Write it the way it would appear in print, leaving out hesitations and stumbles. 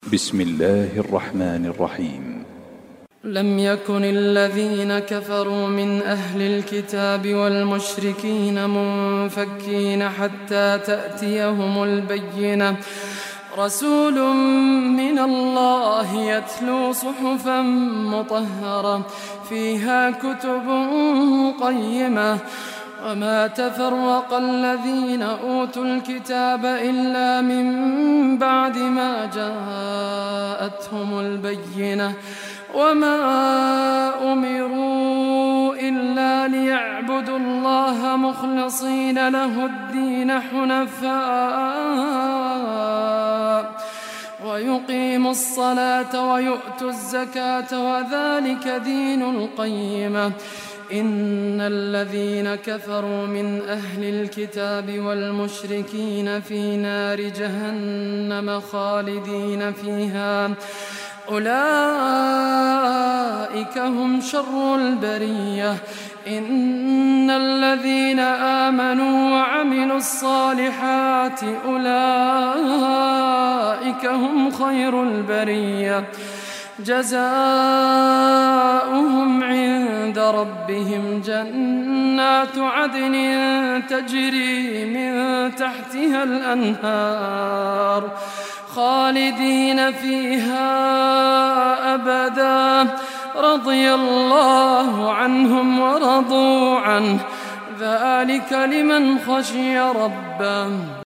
بسم الله الرحمن الرحيم. لم يكن الذين كفروا من أهل الكتاب والمشركين منفكين حتى تأتيهم البينة، رسول من الله يتلو صحفا مطهرة فيها كتب قيمة، وما تفرق الذين أوتوا الكتاب إلا من بعد ما جاءتهم البينة، وما أمروا إلا ليعبدوا الله مخلصين له الدين حنفاء ويقيموا الصلاة ويؤتوا الزكاة وذلك دين القيمة. إن الذين كفروا من أهل الكتاب والمشركين في نار جهنم خالدين فيها، أولئك هم شر البرية. إن الذين آمنوا وعملوا الصالحات أولئك هم خير البرية، جزاؤهم عند ربهم جنات عدن تجري من تحتها الأنهار خالدين فيها أبدا، رضي الله عنهم ورضوا عنه، ذلك لمن خشي ربه.